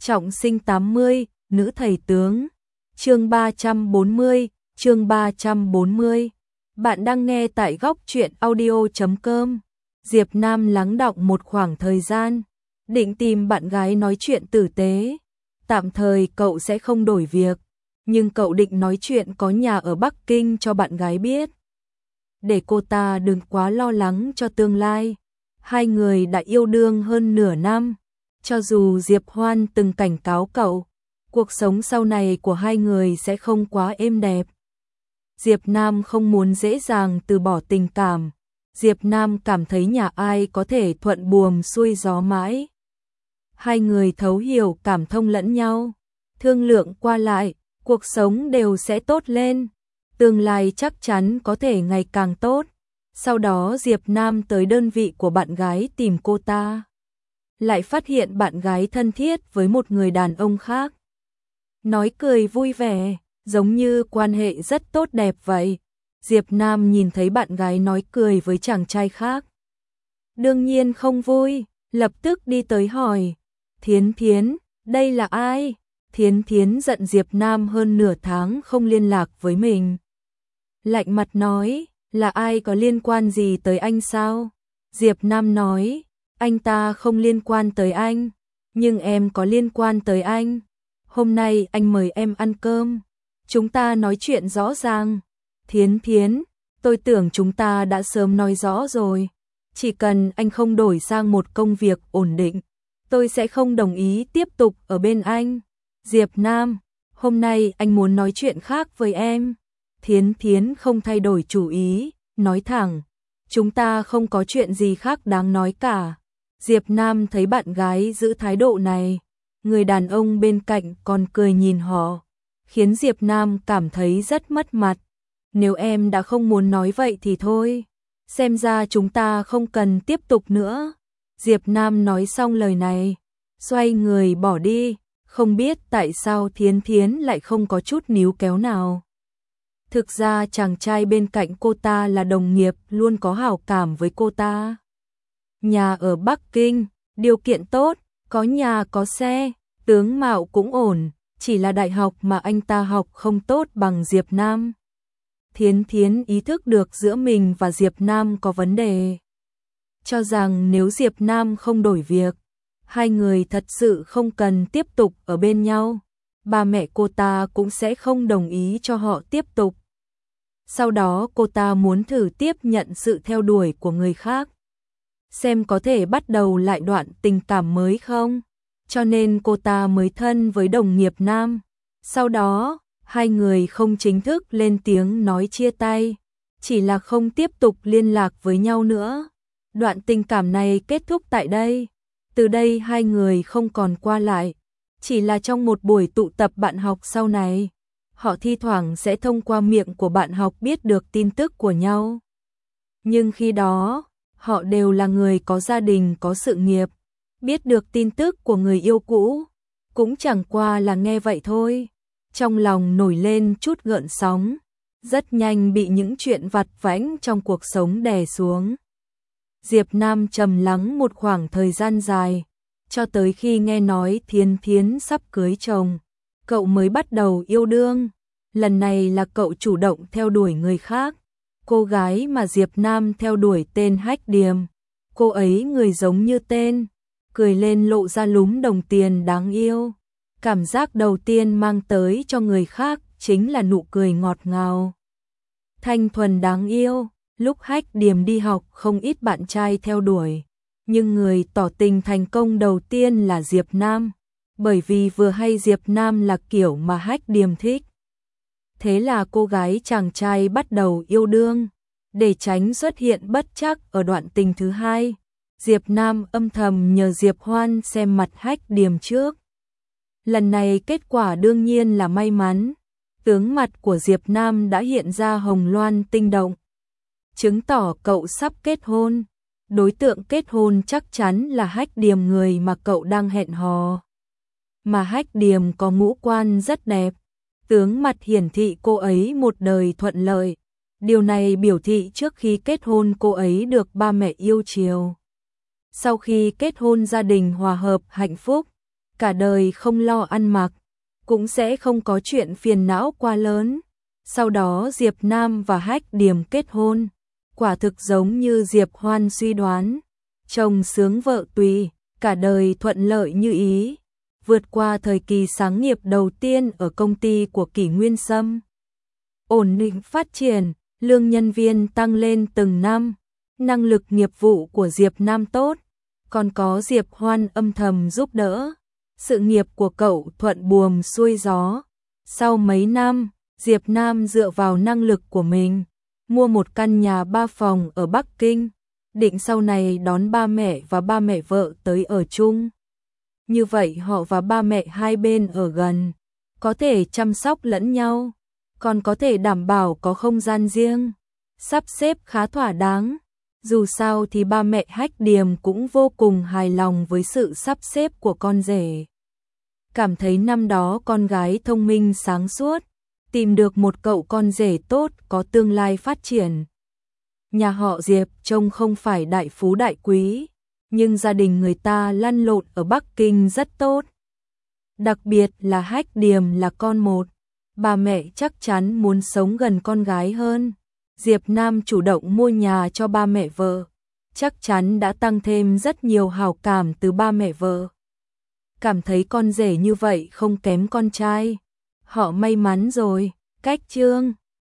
Trọng sinh 80, nữ thầy tướng. Chương 340. Bạn đang nghe tại góc truyện audio.com. Diệp Nam lắng đọng một khoảng thời gian, định tìm bạn gái nói chuyện tử tế. Tạm thời cậu sẽ không đổi việc, nhưng cậu định nói chuyện có nhà ở Bắc Kinh cho bạn gái biết, để cô ta đừng quá lo lắng cho tương lai. Hai người đã yêu đương hơn nửa năm. Cho dù Diệp Hoan từng cảnh cáo cậu, cuộc sống sau này của hai người sẽ không quá êm đẹp. Diệp Nam không muốn dễ dàng từ bỏ tình cảm. Diệp Nam cảm thấy nhà ai có thể thuận buồm xuôi gió mãi. Hai người thấu hiểu cảm thông lẫn nhau, thương lượng qua lại, cuộc sống đều sẽ tốt lên. Tương lai chắc chắn có thể ngày càng tốt. Sau đó Diệp Nam tới đơn vị của bạn gái tìm cô ta, lại phát hiện bạn gái thân thiết với một người đàn ông khác. Nói cười vui vẻ, giống như quan hệ rất tốt đẹp vậy. Diệp Nam nhìn thấy bạn gái nói cười với chàng trai khác, đương nhiên không vui, lập tức đi tới hỏi, Thiến Thiến, đây là ai? Thiến Thiến giận Diệp Nam hơn nửa tháng không liên lạc với mình. Lạnh mặt nói, là ai, có liên quan gì tới anh sao? Diệp Nam nói, anh ta không liên quan tới anh, nhưng em có liên quan tới anh. Hôm nay anh mời em ăn cơm, chúng ta nói chuyện rõ ràng. Thiến Thiến, tôi tưởng chúng ta đã sớm nói rõ rồi. Chỉ cần anh không đổi sang một công việc ổn định, tôi sẽ không đồng ý tiếp tục ở bên anh. Diệp Nam, hôm nay anh muốn nói chuyện khác với em. Thiến Thiến không thay đổi chủ ý, nói thẳng, chúng ta không có chuyện gì khác đáng nói cả. Diệp Nam thấy bạn gái giữ thái độ này, người đàn ông bên cạnh còn cười nhìn họ, khiến Diệp Nam cảm thấy rất mất mặt. Nếu em đã không muốn nói vậy thì thôi, xem ra chúng ta không cần tiếp tục nữa. Diệp Nam nói xong lời này, xoay người bỏ đi, không biết tại sao Thiến Thiến lại không có chút níu kéo nào. Thực ra chàng trai bên cạnh cô ta là đồng nghiệp, luôn có hảo cảm với cô ta. Nhà ở Bắc Kinh, điều kiện tốt, có nhà có xe, tướng mạo cũng ổn, chỉ là đại học mà anh ta học không tốt bằng Diệp Nam. Thiến Thiến ý thức được giữa mình và Diệp Nam có vấn đề, cho rằng nếu Diệp Nam không đổi việc, hai người thật sự không cần tiếp tục ở bên nhau. Ba mẹ cô ta cũng sẽ không đồng ý cho họ tiếp tục. Sau đó cô ta muốn thử tiếp nhận sự theo đuổi của người khác, xem có thể bắt đầu lại đoạn tình cảm mới không. Cho nên cô ta mới thân với đồng nghiệp nam. Sau đó, hai người không chính thức lên tiếng nói chia tay, chỉ là không tiếp tục liên lạc với nhau nữa. Đoạn tình cảm này kết thúc tại đây. Từ đây hai người không còn qua lại, chỉ là trong một buổi tụ tập bạn học sau này, họ thi thoảng sẽ thông qua miệng của bạn học biết được tin tức của nhau. Nhưng khi đó, họ đều là người có gia đình có sự nghiệp, biết được tin tức của người yêu cũ, cũng chẳng qua là nghe vậy thôi. Trong lòng nổi lên chút gợn sóng, rất nhanh bị những chuyện vặt vãnh trong cuộc sống đè xuống. Diệp Nam trầm lắng một khoảng thời gian dài, cho tới khi nghe nói Thiến Thiến sắp cưới chồng, cậu mới bắt đầu yêu đương. Lần này là cậu chủ động theo đuổi người khác. Cô gái mà Diệp Nam theo đuổi tên Hách Điềm. Cô ấy người giống như tên, cười lên lộ ra lúm đồng tiền đáng yêu. Cảm giác đầu tiên mang tới cho người khác chính là nụ cười ngọt ngào, thanh thuần đáng yêu. Lúc Hách Điềm đi học không ít bạn trai theo đuổi, nhưng người tỏ tình thành công đầu tiên là Diệp Nam, bởi vì vừa hay Diệp Nam là kiểu mà Hách Điềm thích. Thế là cô gái chàng trai bắt đầu yêu đương. Để tránh xuất hiện bất trắc ở đoạn tình thứ hai, Diệp Nam âm thầm nhờ Diệp Hoan xem mặt Hách Điềm trước. Lần này kết quả đương nhiên là may mắn. Tướng mặt của Diệp Nam đã hiện ra hồng loan tinh động, chứng tỏ cậu sắp kết hôn. Đối tượng kết hôn chắc chắn là Hách Điềm, người mà cậu đang hẹn hò. Mà Hách Điềm có ngũ quan rất đẹp, tướng mặt hiển thị cô ấy một đời thuận lợi. Điều này biểu thị trước khi kết hôn cô ấy được ba mẹ yêu chiều. Sau khi kết hôn gia đình hòa hợp hạnh phúc, cả đời không lo ăn mặc, cũng sẽ không có chuyện phiền não quá lớn. Sau đó Diệp Nam và Hách Điềm kết hôn, quả thực giống như Diệp Hoan suy đoán, chồng sướng vợ tùy, cả đời thuận lợi như ý, vượt qua thời kỳ sáng nghiệp đầu tiên ở công ty của Kỷ Nguyên Sâm. Ổn định phát triển, lương nhân viên tăng lên từng năm, năng lực nghiệp vụ của Diệp Nam tốt, còn có Diệp Hoan âm thầm giúp đỡ, sự nghiệp của cậu thuận buồm xuôi gió. Sau mấy năm, Diệp Nam dựa vào năng lực của mình, mua một căn nhà 3 phòng ở Bắc Kinh, định sau này đón ba mẹ và ba mẹ vợ tới ở chung. Như vậy họ và ba mẹ hai bên ở gần, có thể chăm sóc lẫn nhau, còn có thể đảm bảo có không gian riêng, sắp xếp khá thỏa đáng. Dù sao thì ba mẹ Hách Điềm cũng vô cùng hài lòng với sự sắp xếp của con rể. Cảm thấy năm đó con gái thông minh sáng suốt, tìm được một cậu con rể tốt có tương lai phát triển. Nhà họ Diệp trông không phải đại phú đại quý, nhưng gia đình người ta lăn lộn ở Bắc Kinh rất tốt. Đặc biệt là Hách Điềm là con một, bà mẹ chắc chắn muốn sống gần con gái hơn. Diệp Nam chủ động mua nhà cho ba mẹ vợ, chắc chắn đã tăng thêm rất nhiều hảo cảm từ ba mẹ vợ. Cảm thấy con rể như vậy không kém con trai, họ may mắn rồi. Cách chương